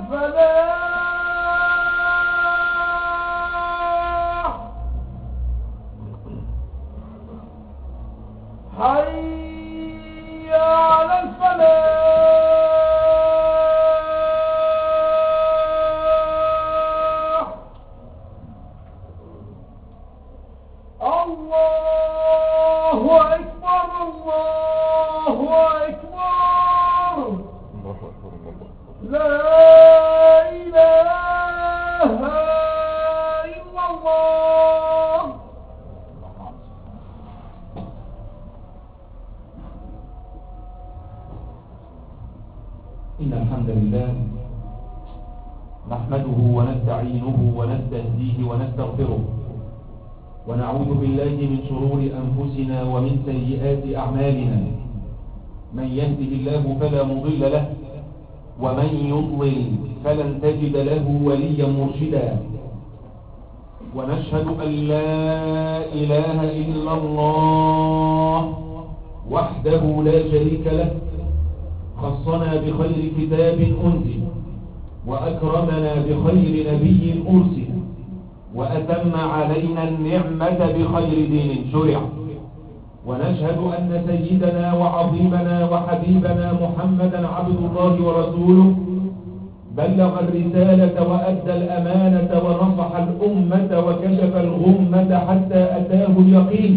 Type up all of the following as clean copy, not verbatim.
الفلاح حي على الفلاح الله أكبر الله أكبر لا إله إلا الله. إن الحمد لله نحمده ونستعينه ونستهديه ونستغفره ونعوذ بالله من شرور أنفسنا ومن سيئات أعمالنا. من يهده الله فلا مضل له ومن يضلل فلن تجد له وليا مرشدا. ونشهد أن لا إله إلا الله وحده لا شريك له، خصنا بخير كتاب أنزل وأكرمنا بخير نبي أرسل وأتم علينا النعمة بخير دين شرع. ونشهد أن سيدنا وعظيمنا وحبيبنا محمدا عبد الله ورسوله بلغ الرسالة وأدى الأمانة ونصح الأمة وكشف الغمة حتى أتاه اليقين،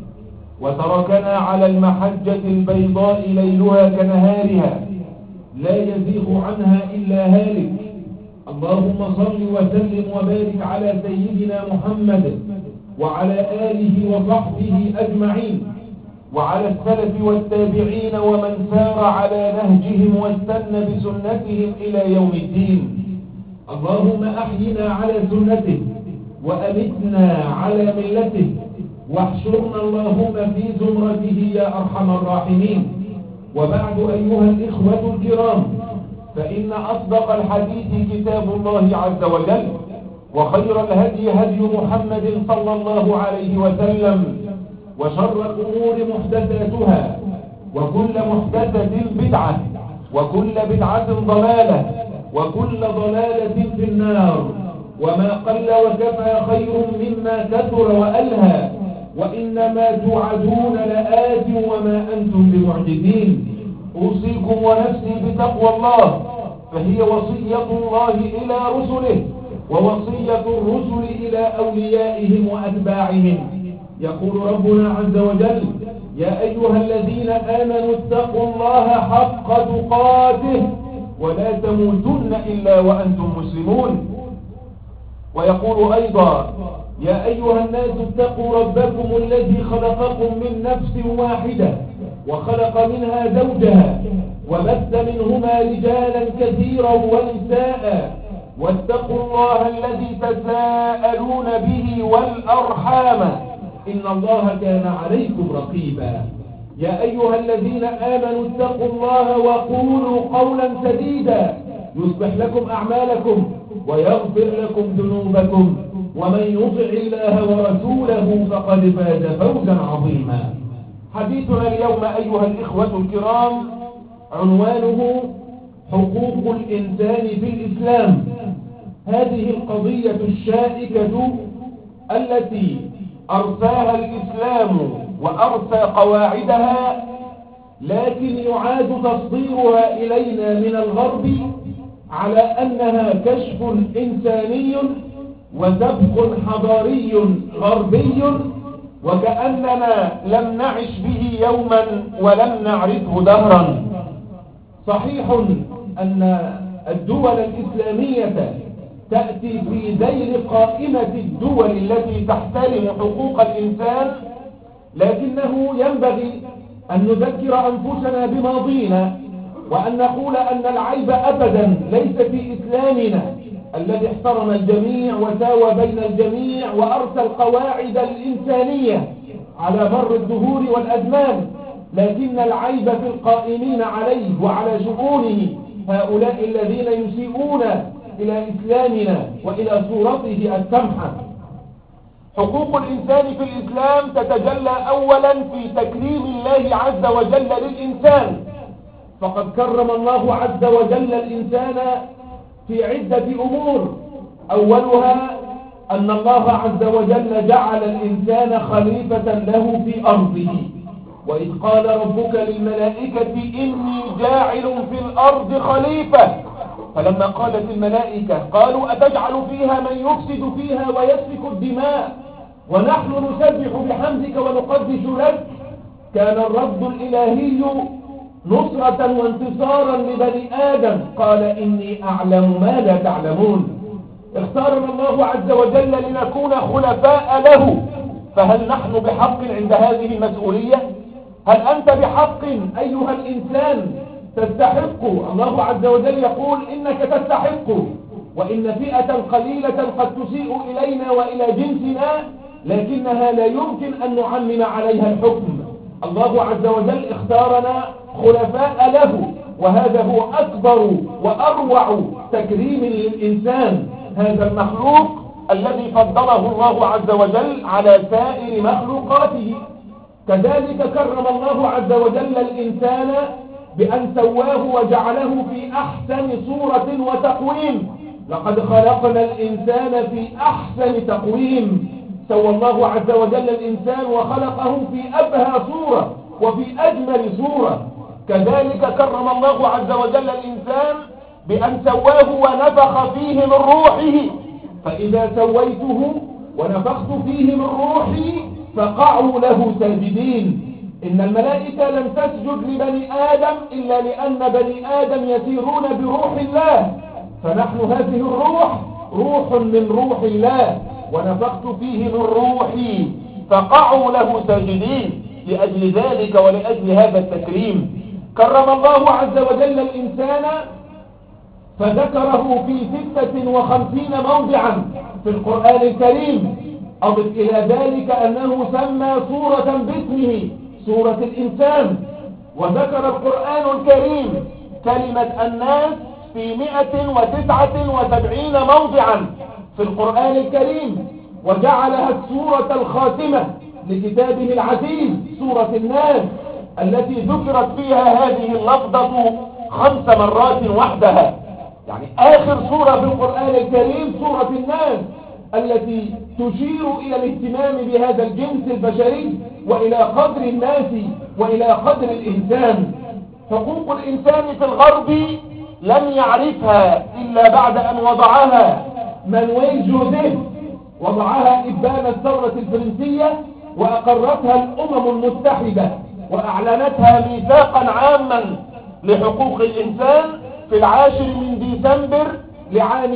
وتركنا على المحجة البيضاء ليلها كنهارها لا يزيغ عنها إلا هالك. اللهم صل وسلم وبارك على سيدنا محمد وعلى آله وصحبه أجمعين وعلى السلف والتابعين ومن سار على نهجهم واستنى بسنتهم إلى يوم الدين. اللهم أحينا على سنته وأمتنا على ملته واحشرنا اللهم في زمرته يا أرحم الراحمين. وبعد أيها الإخوة الكرام، فإن أصدق الحديث كتاب الله عز وجل، وخير الهدي هدي محمد صلى الله عليه وسلم، وشر الأمور محدثاتها، وكل محدثة بدعة، وكل بدعة ضلالة، وكل ضلالة في النار. وما قل وكفى خير مما كثر وألهى، وإنما توعدون لآت وما أنتم بمعجزين. أوصيكم ونفسي بتقوى الله، فهي وصية الله إلى رسله ووصية الرسل إلى أوليائهم وأتباعهم. يقول ربنا عز وجل: يا أيها الذين آمنوا اتقوا الله حق تقاته ولا تموتن إلا وأنتم مسلمون. ويقول أيضا: يا أيها الناس اتقوا ربكم الذي خلقكم من نفس واحدة وخلق منها زوجها وبث منهما رجالا كثيرا ونساء واتقوا الله الذي تساءلون به والأرحام إن الله كان عليكم رقيبا. يا أيها الذين آمنوا اتقوا الله وقولوا قولا سديدا يصلح لكم أعمالكم ويغفر لكم ذنوبكم، ومن يطع الله ورسوله فقد فاز فوزا عظيما. حديثنا اليوم أيها الإخوة الكرام عنوانه حقوق الإنسان في الإسلام. هذه القضية الشائكة التي أرساها الإسلام وأرسى قواعدها، لكن يعاد تصديرها إلينا من الغرب على أنها كشف إنساني وسبق حضاري غربي، وكأننا لم نعش به يوما ولم نعرفه دهرا. صحيح أن الدول الإسلامية تأتي في ذيل قائمة الدول التي تحترم حقوق الإنسان، لكنه ينبغي أن نذكر أنفسنا بماضينا وأن نقول أن العيب أبدا ليس في إسلامنا الذي احترم الجميع وساوى بين الجميع وأرسى القواعد الإنسانية على مر الدهور والأزمان، لكن العيب في القائمين عليه وعلى شؤونه، هؤلاء الذين يسيئون إلى إسلامنا وإلى صورته السمحة. حقوق الإنسان في الإسلام تتجلى أولا في تكريم الله عز وجل للإنسان، فقد كرم الله عز وجل الإنسان في عدة أمور. أولها أن الله عز وجل جعل الإنسان خليفة له في أرضه، وإذ قال ربك للملائكة إني جاعل في الأرض خليفة، فلما قالت الملائكة قالوا أتجعل فيها من يفسد فيها ويسفك الدماء ونحن نسبح بحمدك ونقدس لك، كان الرد الإلهي نصرة وانتصارا لبني آدم، قال إني أعلم ما لا تعلمون. اختارنا الله عز وجل لنكون خلفاء له، فهل نحن بحق عند هذه المسؤولية؟ هل أنت بحق أيها الإنسان تستحق؟ الله عز وجل يقول إنك تستحق، وإن فئة قليلة قد تسيء إلينا وإلى جنسنا لكنها لا يمكن أن نعمم عليها الحكم. الله عز وجل اختارنا خلفاء له، وهذا هو أكبر وأروع تكريم للإنسان، هذا المخلوق الذي فضله الله عز وجل على سائر مخلوقاته. كذلك كرم الله عز وجل الإنسان بأن سواه وجعله في أحسن صورة وتقويم. لقد خلقنا الإنسان في أحسن تقويم، سوى الله عز وجل الإنسان وخلقه في أبهى صورة وفي أجمل صورة. كذلك كرم الله عز وجل الإنسان بأن سواه ونفخ فيه من روحه، فإذا سويته ونفخت فيه من روحي فقعوا له ساجدين. إن الملائكة لم تسجد لبني آدم إلا لأن بني آدم يسيرون بروح الله، فنحن هذه الروح روح من روح الله، ونفخت فيه من روحي فقعوا له ساجدين. لأجل ذلك ولأجل هذا التكريم كرم الله عز وجل الإنسان فذكره في 56 موضعا في القرآن الكريم. أضف إلى ذلك أنه سمى سورة باسمه سورة الإنسان، وذكر القرآن الكريم كلمة الناس في 179 موضعا في القرآن الكريم، وجعلها السورة الخاتمة لكتابه العزيز سورة الناس، التي ذكرت فيها هذه اللفظة 5 مرات وحدها. يعني آخر سورة في القرآن الكريم سورة الناس، التي تشير إلى الاهتمام بهذا الجنس البشري وإلى قدر الناس وإلى قدر الإنسان. حقوق الإنسان في الغرب لم يعرفها إلا بعد أن وضعها مانويل جوزيف، وضعها إبان الثورة الفرنسية وأقرتها الأمم المتحدة وأعلنتها ميثاقا عاما لحقوق الإنسان في 10 من ديسمبر لعام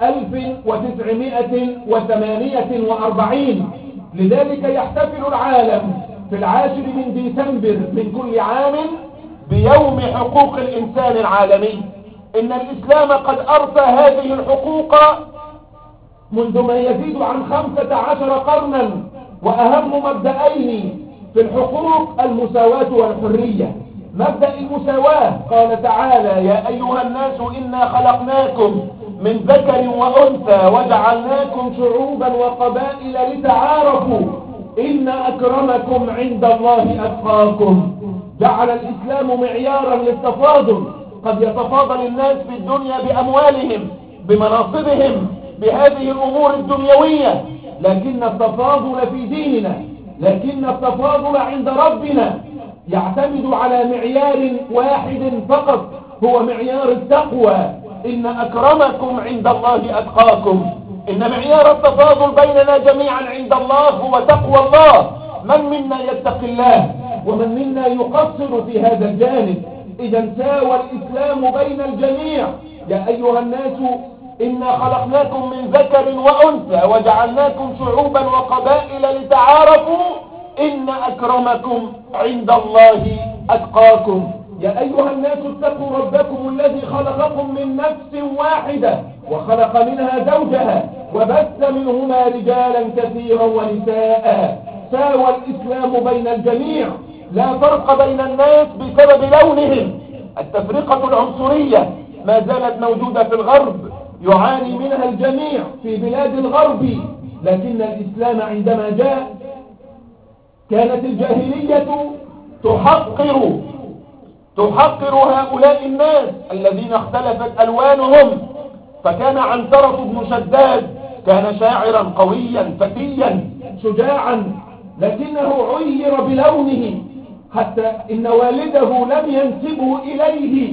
1948. لذلك يحتفل العالم في 10 من ديسمبر من كل عام بيوم حقوق الإنسان العالمي. إن الإسلام قد أرسى هذه الحقوق منذ ما يزيد عن 15 قرنا، وأهم مبدأين في الحقوق المساواة والحرية. مبدأ المساواة قال تعالى يا أيها الناس إنا خلقناكم من ذكر وأنثى وجعلناكم شعوبا وقبائل لتعارفوا إن أكرمكم عند الله أتقاكم. جعل الإسلام معيارا للتفاضل، قد يتفاضل الناس في الدنيا بأموالهم بمناصبهم بهذه الأمور الدنيوية، لكن التفاضل في ديننا، لكن التفاضل عند ربنا يعتمد على معيار واحد فقط، هو معيار التقوى. إن أكرمكم عند الله أتقاكم. إن معيار التفاضل بيننا جميعا عند الله هو تقوى الله. من منا يتقي الله ومن منا يقصر في هذا الجانب؟ إذا ساوى الإسلام بين الجميع. يا أيها الناس إنا خلقناكم من ذكر وأنثى وجعلناكم شعوبا وقبائل لتعارفوا إن أكرمكم عند الله أتقاكم. يا أيها الناس اتقوا ربكم الذي خلقكم من نفس واحدة وخلق منها زوجها وبث منهما رجالا كثيرا ونساء. ساوى الإسلام بين الجميع، لا فرق بين الناس بسبب لونهم. التفرقة العنصرية ما زالت موجودة في الغرب، يعاني منها الجميع في بلاد الغرب، لكن الإسلام عندما جاء كانت الجاهلية تحقر هؤلاء الناس الذين اختلفت ألوانهم، فكان عنترة بن شداد كان شاعرا قويا فتيا شجاعا، لكنه عير بلونه حتى إن والده لم ينسبه إليه،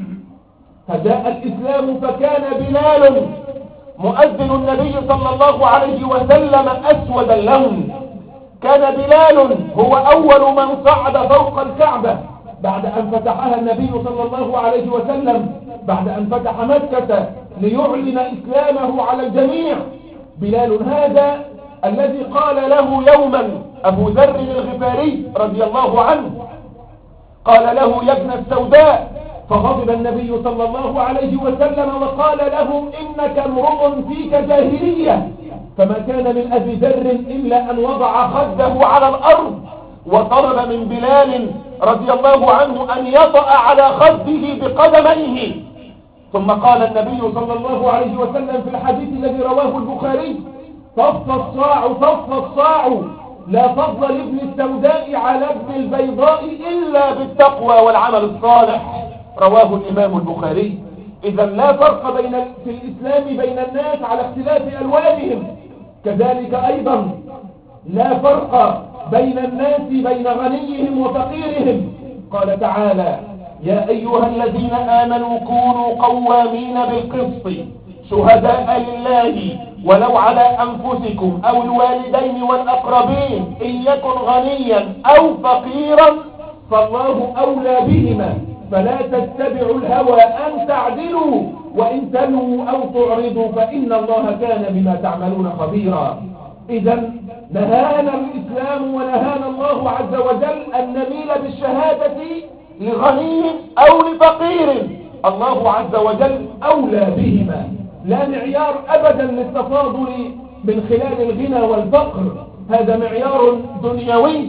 فجاء الإسلام فكان بلال مؤذن النبي صلى الله عليه وسلم أسود اللون. كان بلال هو أول من صعد فوق الكعبة بعد أن فتحها النبي صلى الله عليه وسلم، بعد أن فتح مكة ليعلن إسلامه على الجميع. بلال هذا الذي قال له يوما أبو ذر الغفاري رضي الله عنه، قال له يا ابن السوداء، فغضب النبي صلى الله عليه وسلم وقال له إنك امرؤ فيك جاهلية. فما كان من أبي ذر إلا أن وضع خده على الأرض وطلب من بلال رضي الله عنه أن يطأ على خده بقدميه. ثم قال النبي صلى الله عليه وسلم في الحديث الذي رواه البخاري: صف الصاع لا فضل لابن السوداء على ابن البيضاء إلا بالتقوى والعمل الصالح، رواه الإمام البخاري. إذا لا فرق في الإسلام بين الناس على اختلاف ألوانهم، كذلك أيضا لا فرق بين الناس بين غنيهم وفقيرهم. قال تعالى: يا أيها الذين آمنوا كونوا قوامين بالقسط شهداء لله ولو على أنفسكم أو الوالدين والأقربين إن يكن غنيا أو فقيرا فالله أولى بهما فلا تتبعوا الهوى أن تعدلوا وإن تلوا أو تعرضوا فإن الله كان بما تعملون خبيرا. إذا نهانا الإسلام ونهانا الله عز وجل أن نميل بالشهادة لغني أو لفقير، الله عز وجل أولى بهما. لا معيار أبدا للتفاضل من خلال الغنى والفقر، هذا معيار دنيوي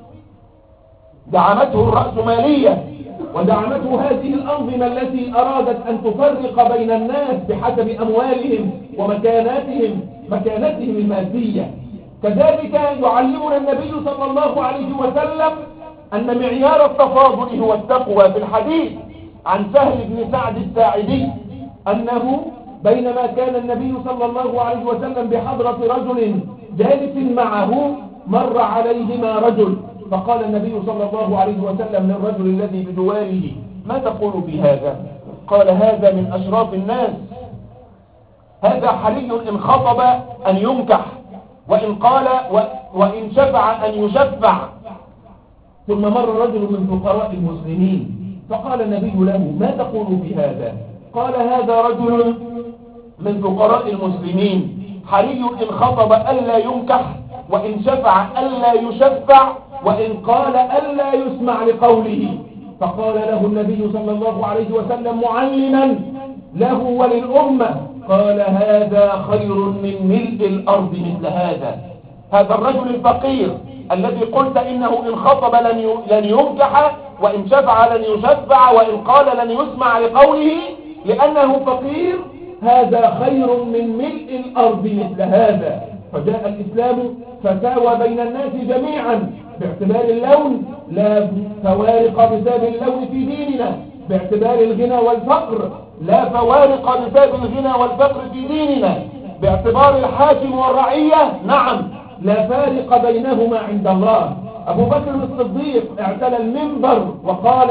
دعمته الرأسمالية ودعمته هذه الأنظمة التي أرادت أن تفرق بين الناس بحسب أموالهم مكانتهم المادية. كذلك يعلمنا النبي صلى الله عليه وسلم أن معيار التفاضل هو التقوى. في الحديث عن سهل بن سعد الساعدي أنه بينما كان النبي صلى الله عليه وسلم بحضرة رجل جالس معه مر عليهما رجل، فقال النبي صلى الله عليه وسلم للرجل الذي بجواره: ما تقول في هذا؟ قال: هذا من أشراف الناس، هذا حري إن خطب أن ينكح وإن شفع أن يشفع. ثم مر رجل من فقراء المسلمين فقال النبي له: ما تقول في هذا؟ قال: هذا رجل من فقراء المسلمين حري إن خطب ألا ينكح وإن شفع ألا يشفع وإن قال ألا يسمع لقوله. فقال له النبي صلى الله عليه وسلم معلما له وللأمة: قال: هذا خير من ملء الأرض مثل هذا. هذا الرجل الفقير الذي قلت إنه إن خطب لن ينكح وإن شفع لن يشفع وإن قال لن يسمع لقوله لأنه فقير، هذا خير من ملء الأرض مثل هذا. فجاء الإسلام فساوى بين الناس جميعا باعتبار اللون، لا فوارق بسبب اللون في ديننا. باعتبار الغنى والفقر لا فوارق بسبب الغنى والفقر في ديننا. باعتبار الحاكم والرعية نعم لا فارق بينهما عند الله. أبو بكر الصديق اعتلى المنبر وقال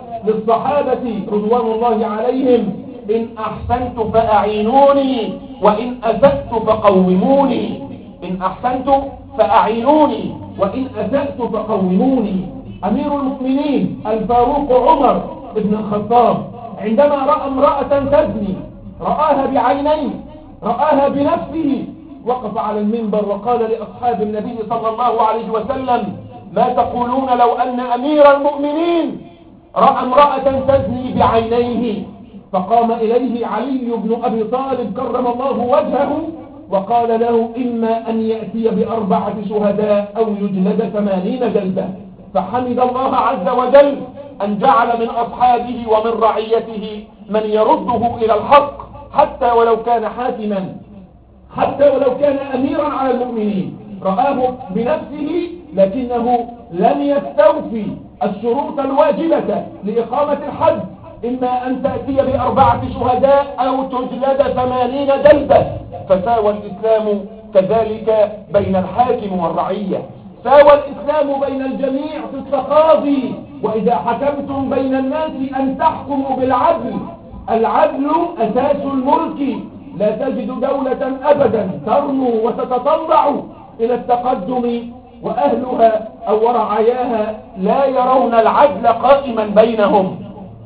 للصحابة رضوان الله عليهم: إن أحسنت فأعينوني وإن أسأت فقوموني. إن أحسنت فأعينوني وإن أسأت فقوموني. أمير المؤمنين الفاروق عمر بن الخطاب عندما رأى امرأة تزني رآها بعينيه، رآها بنفسه، وقف على المنبر وقال لأصحاب النبي صلى الله عليه وسلم: ما تقولون لو أن أمير المؤمنين رأى امرأة تزني بعينيه؟ فقام إليه علي بن أبي طالب كرم الله وجهه وقال له: إما أن يأتي ب4 شهداء أو يجلد 80 جلدة. فحمد الله عز وجل أن جعل من أصحابه ومن رعيته من يرده إلى الحق حتى ولو كان حاكما، حتى ولو كان أميرا على المؤمنين. رآه بنفسه لكنه لم يستوفي الشروط الواجبة لإقامة الحد، إما أن تأتي ب4 شهداء أو تجلد 80 جلدة. فساوى الإسلام كذلك بين الحاكم والرعية، ساوى الإسلام بين الجميع في التقاضي. وإذا حكمتم بين الناس أن تحكموا بالعدل. العدل أساس الملك. لا تجد دولة أبدا ترنو وتتطلع إلى التقدم وأهلها أو رعاياها لا يرون العدل قائما بينهم.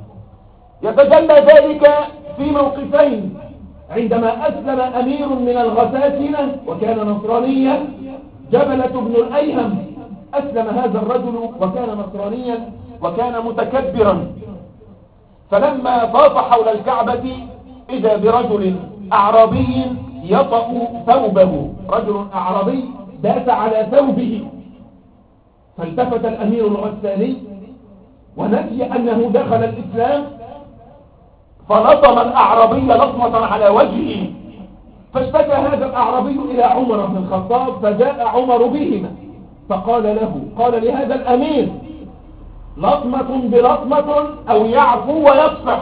يتجلى ذلك في موقفين: عندما أسلم أمير من الغساسنة وكان نصرانيا، جبلة بن الأيهم، أسلم هذا الرجل وكان نصرانيا وكان متكبرا. فلما طاف حول الكعبة إذا برجل أعرابي يطأ ثوبه، رجل أعرابي داس على ثوبه، فالتفت الأمير الغساني ونسي أنه دخل الإسلام، فلطم الأعرابي لطمة على وجهه، فاشتكى هذا الأعرابي إلى عمر بن الخطاب، فجاء عمر بهما فقال قال لهذا الأمير: لطمة بلطمة أو يعفو ويصفح،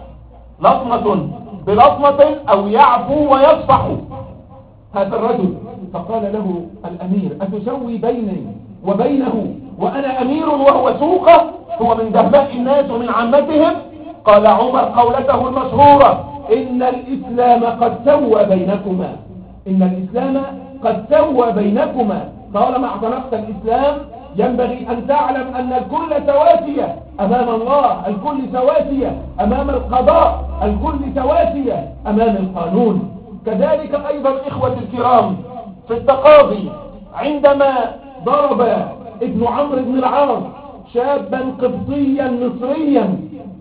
لطمة بلطمة أو يعفو ويصفح هذا الرجل. فقال له الأمير: أتسوي بيني وبينه وأنا أمير وهو سوقه، هو من دهماء الناس ومن عامتهم؟ قال عمر قولته المشهورة: إن الإسلام قد سوى بينكما، إن الإسلام قد سوى بينكما. طالما اعتنقت الإسلام ينبغي أن تعلم أن الكل سواسية أمام الله، الكل سواسية أمام القضاء، الكل سواسية أمام القانون. كذلك أيضا إخوة الكرام في التقاضي، عندما ضرب ابن عمرو بن العاص شابا قبطيا مصريا،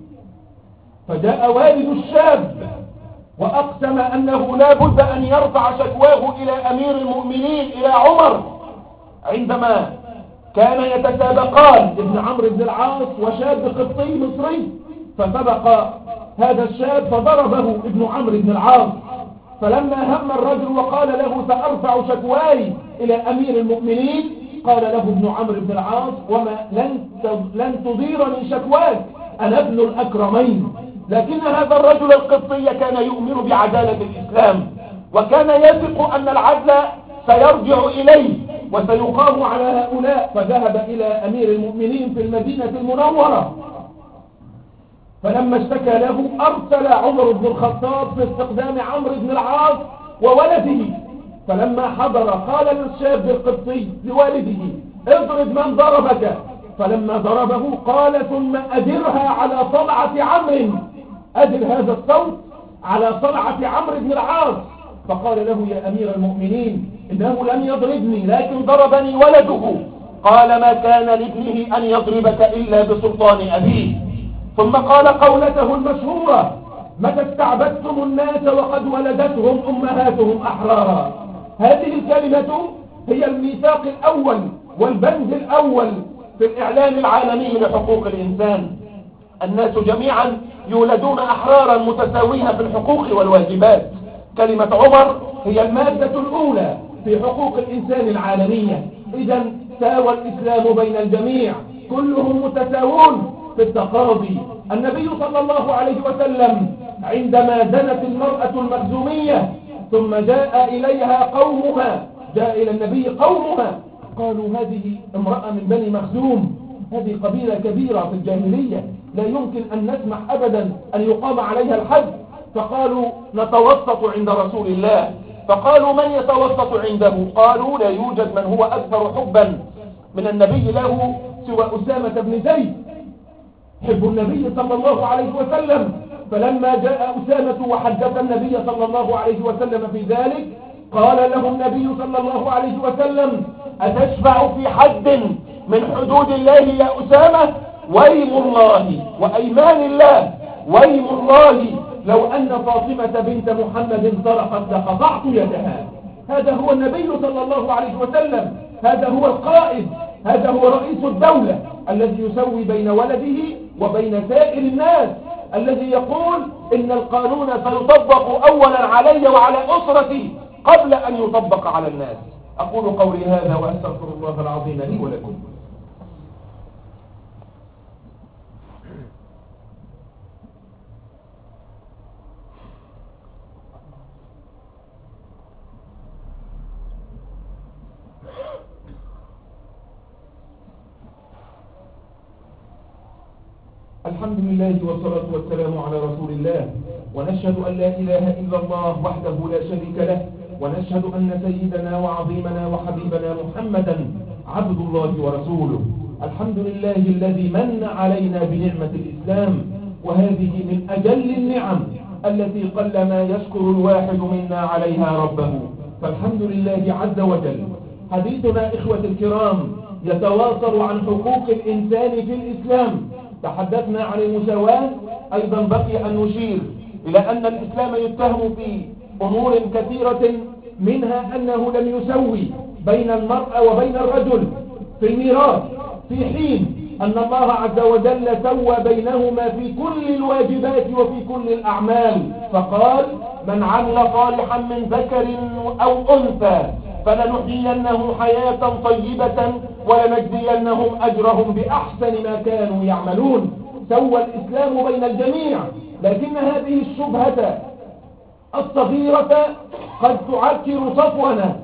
فجاء والد الشاب وأقسم أنه لا بد أن يرفع شكواه إلى أمير المؤمنين إلى عمر. عندما كان يتسابقان ابن عمرو بن العاص وشاب قبطي مصري، فسبق هذا الشاب فضربه ابن عمرو بن العاص. فلما هم الرجل وقال له: سأرفع شكواي إلى أمير المؤمنين، قال له ابن عمرو بن العاص: وما لن تضيرني شكواك، أنا ابن الأكرمين. لكن هذا الرجل القبطي كان يؤمن بعدالة الإسلام، وكان يثق أن العدل سيرجع إليه وسيقام على هؤلاء، فذهب إلى أمير المؤمنين في المدينة المنورة. فلما اشتكى له أرسل عمر بن الخطاب في استقدام عمرو بن العاص وولده. فلما حضر قال للشاب القبطي لوالده: اضرب من ضربك. فلما ضربه قال: ثم أدرها على طلعة عمرو، أدر هذا الصوت على طلعة عمرو بن العاص. فقال له: يا أمير المؤمنين، إنه لم يضربني لكن ضربني ولده. قال: ما كان لابنه أن يضربك إلا بسلطان أبيه. ثم قال قولته المشهورة: متى استعبدتم الناس وقد ولدتهم أمهاتهم أحرارا. هذه الكلمة هي الميثاق الأول والبند الأول في الإعلان العالمي لحقوق الإنسان. الناس جميعا يولدون أحرارا متساوية في الحقوق والواجبات. كلمة عمر هي المادة الأولى في حقوق الإنسان العالمية. إذا ساوى الإسلام بين الجميع، كلهم متساوون في التقاضي. النبي صلى الله عليه وسلم عندما زنت المرأة المخزومية ثم جاء إليها قومها، جاء إلى النبي قومها قالوا: هذه امرأة من بني مخزوم، هذه قبيلة كبيرة في الجاهلية، لا يمكن أن نسمح أبدا أن يقام عليها الحد. فقالوا: نتوسط عند رسول الله. فقالوا: من يتوسط عنده؟ قالوا: لا يوجد من هو أكثر حبا من النبي له سوى أسامة بن زيد، حب النبي صلى الله عليه وسلم. فلما جاء أسامة وحدث النبي صلى الله عليه وسلم في ذلك، قال له النبي صلى الله عليه وسلم: أتشفع في حد من حدود الله يا أسامة؟ ويم الله وأيمان الله، ويم الله لو أن فاطمة بنت محمد سرقت لقطعت يدها. هذا هو النبي صلى الله عليه وسلم، هذا هو القائد، هذا هو رئيس الدولة الذي يسوي بين ولده وبين سائر الناس، الذي يقول: إن القانون سيطبق أولا علي وعلى أسرتي قبل أن يطبق على الناس. أقول قولي هذا وأستغفر الله العظيم لي ولكم. الحمد لله والصلاة والسلام على رسول الله، ونشهد أن لا إله إلا الله وحده لا شريك له، ونشهد أن سيدنا وعظيمنا وحبيبنا محمدا عبد الله ورسوله. الحمد لله الذي من علينا بنعمة الإسلام، وهذه من أجل النعم التي قلما يشكر الواحد منا عليها ربه، فالحمد لله عز وجل. حديثنا إخوة الكرام يتواصل عن حقوق الإنسان في الإسلام. تحدثنا عن المساواة، أيضا بقي أن نشير إلى أن الإسلام يتهم في أمور كثيرة، منها أنه لم يسوي بين المرأة وبين الرجل في الميراث، في حين أن الله عز وجل سوى بينهما في كل الواجبات وفي كل الأعمال، فقال: من عمل صالحا من ذكر أو أنثى فلنحيينه حياة طيبة ولنجزينهم أجرهم بأحسن ما كانوا يعملون. سوى الإسلام بين الجميع، لكن هذه الشبهة الصغيرة قد تعكر صفونا،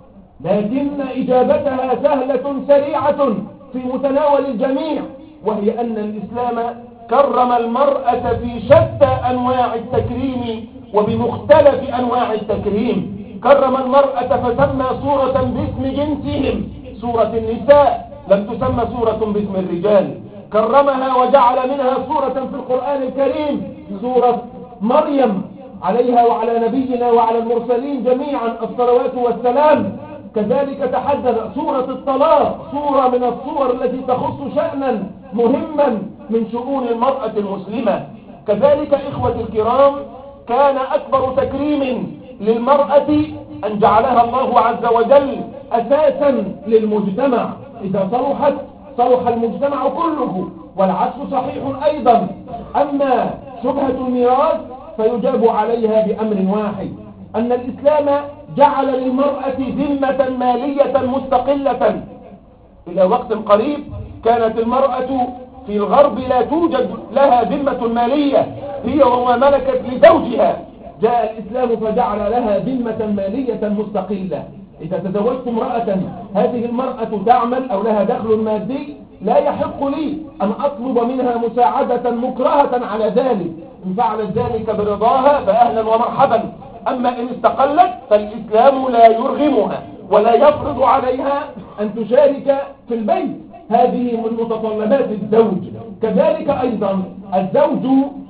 لكن إجابتها سهلة سريعة في متناول الجميع، وهي أن الإسلام كرم المرأة في شتى أنواع التكريم وبمختلف أنواع التكريم. كرم المرأة فسمى سورة باسم جنسهم، سورة النساء، لم تسمى سورة باسم الرجال. كرمها وجعل منها سورة في القرآن الكريم، سورة مريم، عليها وعلى نبينا وعلى المرسلين جميعا الصلوات والسلام. كذلك تحدث سورة الطلاق، سورة من الصور التي تخص شأنا مهما من شؤون المرأة المسلمة. كذلك إخوة الكرام، كان أكبر تكريم للمرأة أن جعلها الله عز وجل أساسا للمجتمع، إذا صلحت صلح المجتمع كله، والعكس صحيح أيضا. أما شبهة الميراث فيجاب عليها بأمر واحد، أن الإسلام جعل للمرأة ذمة مالية مستقلة. إلى وقت قريب كانت المرأة في الغرب لا توجد لها ذمة مالية، هي وما ملكت لزوجها. جاء الإسلام فجعل لها ذمة مالية مستقلة. إذا تزوجت امرأة هذه المرأة تعمل أو لها دخل مادي، لا يحق لي أن أطلب منها مساعدة مكرهة على ذلك. إن فعلت ذلك برضاها فأهلا ومرحبا، أما إن استقلت فالإسلام لا يرغمها ولا يفرض عليها أن تشارك في البيت. هذه من متطلبات الزوج. كذلك أيضا الزوج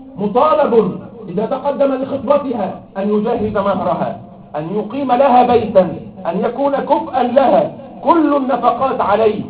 مطالب إذا تقدم لخطبتها أن يجهز مهرها، أن يقيم لها بيتا، أن يكون كفءا لها، كل النفقات عليه.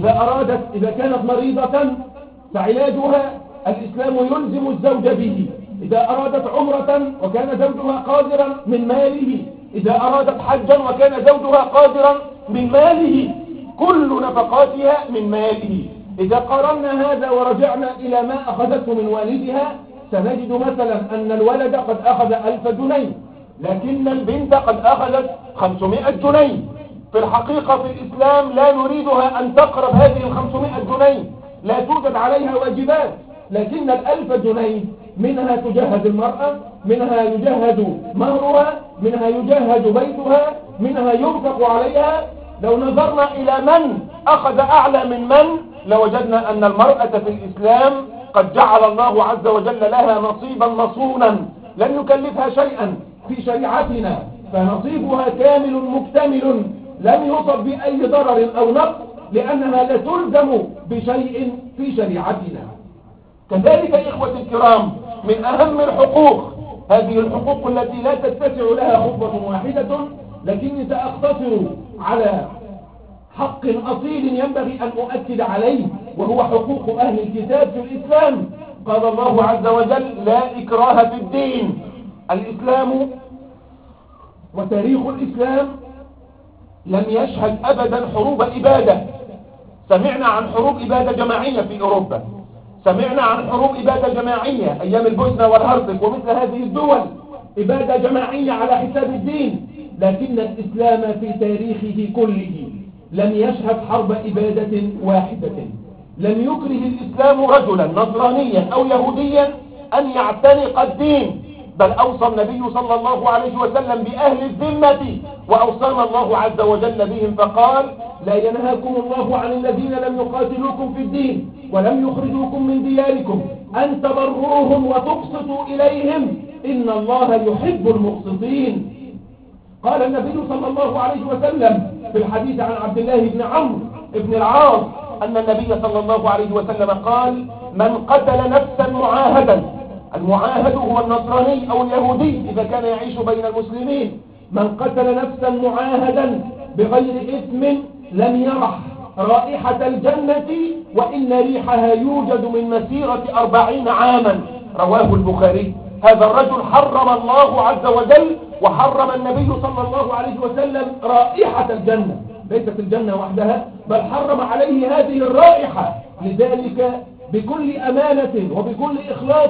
إذا كانت مريضة فعلاجها الإسلام يلزم الزوج به. إذا أرادت عمرة وكان زوجها قادرا من ماله، إذا أرادت حجا وكان زوجها قادرا من ماله، كل نفقاتها من ماله. إذا قارنا هذا ورجعنا إلى ما أخذته من والدها، سنجد مثلا أن الولد قد أخذ 1000 جنيه، لكن البنت قد أخذت 500 جنيه. في الحقيقة في الإسلام لا نريدها أن تقرب هذه 500 جنيه، لا توجد عليها واجبات، لكن 1000 جنيه منها تجهز المرأة، منها يجهز مهرها، منها يجهز بيتها، منها ينفق عليها. لو نظرنا إلى من أخذ أعلى من من لوجدنا أن المرأة في الإسلام قد جعل الله عز وجل لها نصيبا مصونا، لم يكلفها شيئا في شريعتنا، فنصيبها كامل مكتمل، لم يصب بأي ضرر أو نقص، لأنها لا تلزم بشيء في شريعتنا. كذلك إخوة الكرام، من أهم الحقوق، هذه الحقوق التي لا تتسع لها خطبة واحدة، لكني سأقتصر على حق أصيل ينبغي أن أؤكد عليه، وهو حقوق أهل الكتاب في الإسلام. قال الله عز وجل: لا إكراه في الدين. الإسلام وتاريخ الإسلام لم يشهد أبدا حروب إبادة. سمعنا عن حروب إبادة جماعية في أوروبا، سمعنا عن حروب إبادة جماعية أيام البوسنة والهرسك ومثل هذه الدول، إبادة جماعية على حساب الدين. لكن الإسلام في تاريخه كله لم يشهد حرب إبادة واحدة. لم يكره الإسلام رجلا نصرانيا أو يهوديا أن يعتنق الدين، بل أوصى النبي صلى الله عليه وسلم بأهل الذمة، وأوصانا الله عز وجل بهم فقال: لا ينهاكم الله عن الذين لم يقاتلوكم في الدين ولم يخرجوكم من دياركم أن تبروهم وتقسطوا إليهم إن الله يحب المقسطين. قال النبي صلى الله عليه وسلم في الحديث عن عبد الله بن عمرو بن العاص أن النبي صلى الله عليه وسلم قال: من قتل نفسا معاهدا، المعاهد هو النصراني أو اليهودي إذا كان يعيش بين المسلمين، من قتل نفسا معاهدا بغير إثم لم يرح رائحة الجنة وإن ريحها يوجد من مسيرة 40 عاما. رواه البخاري. هذا الرجل حرم الله عز وجل وحرم النبي صلى الله عليه وسلم رائحة الجنة، ليست الجنة وحدها، بل حرم عليه هذه الرائحة. لذلك بكل أمانة وبكل إخلاص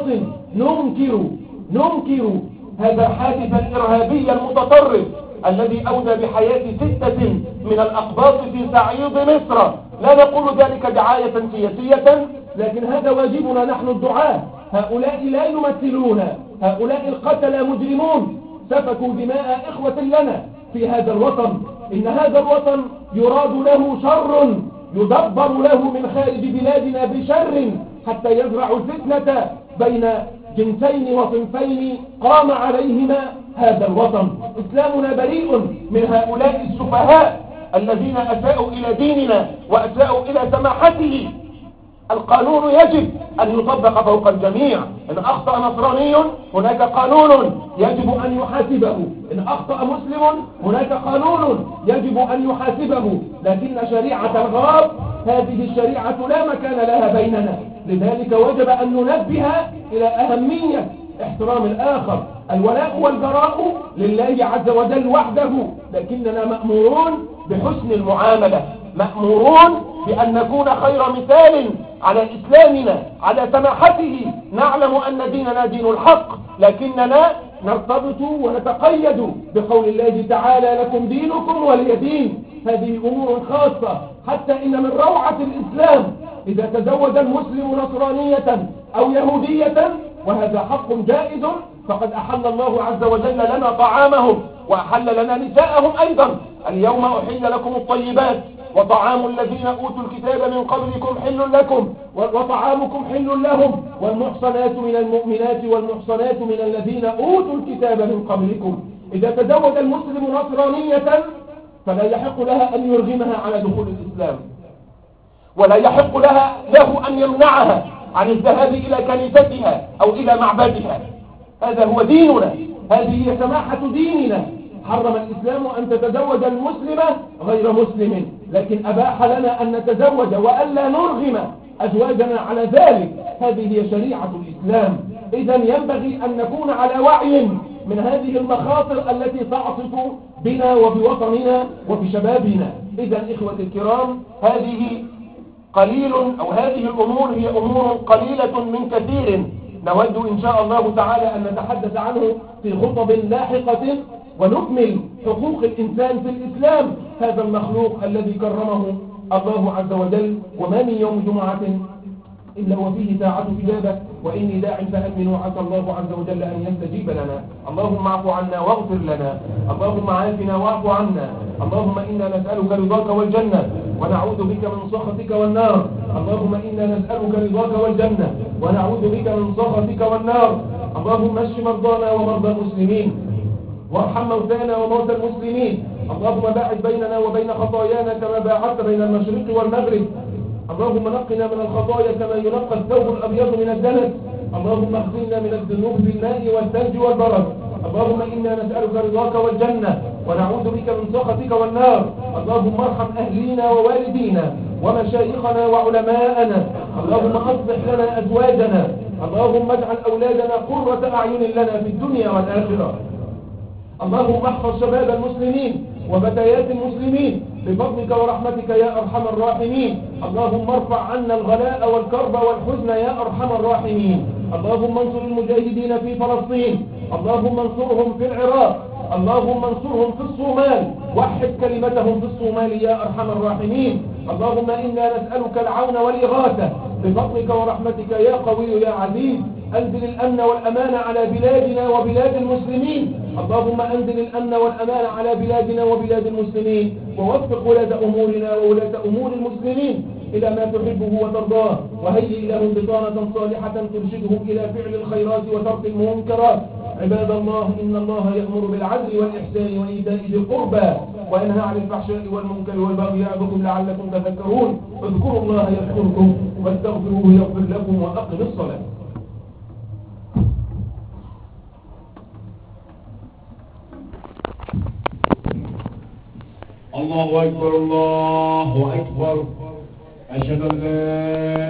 ننكر هذا الحادث الإرهابي المتطرف الذي أودى بحياة 6 من الأقباط في صعيد مصر. لا نقول ذلك دعاية سياسية، لكن هذا واجبنا نحن الدعاة. هؤلاء لا يمثلون، هؤلاء القتلى مجرمون سفكوا دماء إخوة لنا في هذا الوطن. إن هذا الوطن يراد له شر يدبر له من خارج بلادنا بشر حتى يزرع الفتنة بين جنسين وصنفين قام عليهما هذا الوطن. إسلامنا بريء من هؤلاء السفهاء الذين أساءوا إلى ديننا وأساءوا إلى سماحته. القانون يجب أن يطبق فوق الجميع. إن أخطأ نصراني هناك قانون يجب أن يحاسبه، إن أخطأ مسلم هناك قانون يجب أن يحاسبه. لكن شريعة الغرب هذه الشريعة لا مكان لها بيننا. لذلك وجب أن ننبه إلى أهمية احترام الآخر. الولاء والبراء لله عز وجل وحده، لكننا مأمورون بحسن المعاملة، مأمورون بأن نكون خير مثال على إسلامنا، على سماحته. نعلم أن ديننا دين الحق، لكننا نرتبط ونتقيد بقول الله تعالى: لكم دينكم ولي دين. هذه أمور خاصة. حتى إن من روعة الإسلام إذا تزوج المسلم نصرانية أو يهودية وهذا حق جائز، فقد أحل الله عز وجل لنا طعامهم وأحل لنا نساءهم أيضا. اليوم أحل لكم الطيبات وطعام الذين أوتوا الكتاب من قبلكم حل لكم وطعامكم حل لهم والمحصنات من المؤمنات والمحصنات من الذين أوتوا الكتاب من قبلكم. إذا تزوج المسلم نصرانية فلا يحق لها أن يرغمها على دخول الإسلام، ولا يحق له أن يمنعها عن الذهاب إلى كنيستها أو إلى معبدها. هذا هو ديننا، هذه هي سماحة ديننا. حرم الإسلام أن تتزوج المسلمة غير مسلم، لكن أباح لنا أن نتزوج وألا نرغم أزواجنا على ذلك. هذه هي شريعة الإسلام. إذا ينبغي أن نكون على وعي من هذه المخاطر التي تعصف بنا وبوطننا وبشبابنا. إذا إخوة الكرام، هذه قليل أو هذه الأمور هي أمور قليلة من كثير نود إن شاء الله تعالى أن نتحدث عنه في خطب لاحقة ونكمل حقوق الإنسان في الإسلام، هذا المخلوق الذي كرمه الله عز وجل. وما من يوم جمعة إلا وفيه ساعة إجابة، وإني داع فأمنوا عسى الله عز وجل أن يستجيب لنا. اللهم اعف عنا واغفر لنا، اللهم عافنا واعف عنا، اللهم إنا نسألك رضاك والجنة ونعوذ بك من سخطك والنار. اللهم إنا نسألك رضاك والجنة ونعوذ بك من سخطك والنار. اللهم اشف مرضانا ومرضى المسلمين، وارحم موتانا وموتى المسلمين. اللهم باعد بيننا وبين خطايانا كما باعدت بين المشرق والمغرب. اللهم نقنا من الخطايا كما ينقى الثوب الأبيض من الدنس. اللهم اغسلنا من الذنوب بالماء والثلج والبرد. اللهم إنا نسألك رضاك والجنة ونعوذ بك من سخطك والنار. اللهم ارحم أهلينا ووالدينا ومشايخنا وعلماءنا. اللهم أصلح لنا أزواجنا. اللهم اجعل أولادنا قرة أعين لنا في الدنيا والآخرة. اللهم احفظ شباب المسلمين وفتيات المسلمين بفضلك ورحمتك يا أرحم الراحمين. اللهم ارفع عنا الغلاء والكرب والحزن يا أرحم الراحمين. اللهم انصر المجاهدين في فلسطين، اللهم انصرهم في العراق، اللهم انصرهم في الصومال، وحد كلمتهم في الصومال يا أرحم الراحمين. اللهم إنا نسألك العون والإغاثة بفضلك ورحمتك يا قوي يا عزيز أنزل الأمن والأمان على بلادنا وبلاد المسلمين. اللهم أنزل الأمن والأمان على بلادنا وبلاد المسلمين، ووفق ولاة أمورنا وولاة أمور المسلمين إلى ما تحبه وترضاه، وهيئ لهم بطانة صالحة ترشدهم إلى فعل الخيرات وترك المنكرات. عباد الله، إن الله يأمر بالعدل والإحسان وإيتاء ذي القربى وينهى عن الفحشاء والمنكر والبغي يعظكم لعلكم تذكرون. اذكروا الله يذكركم واستغفروه يغفر لكم وأقم الصلاة. الله أكبر الله أكبر. أشهد أن لا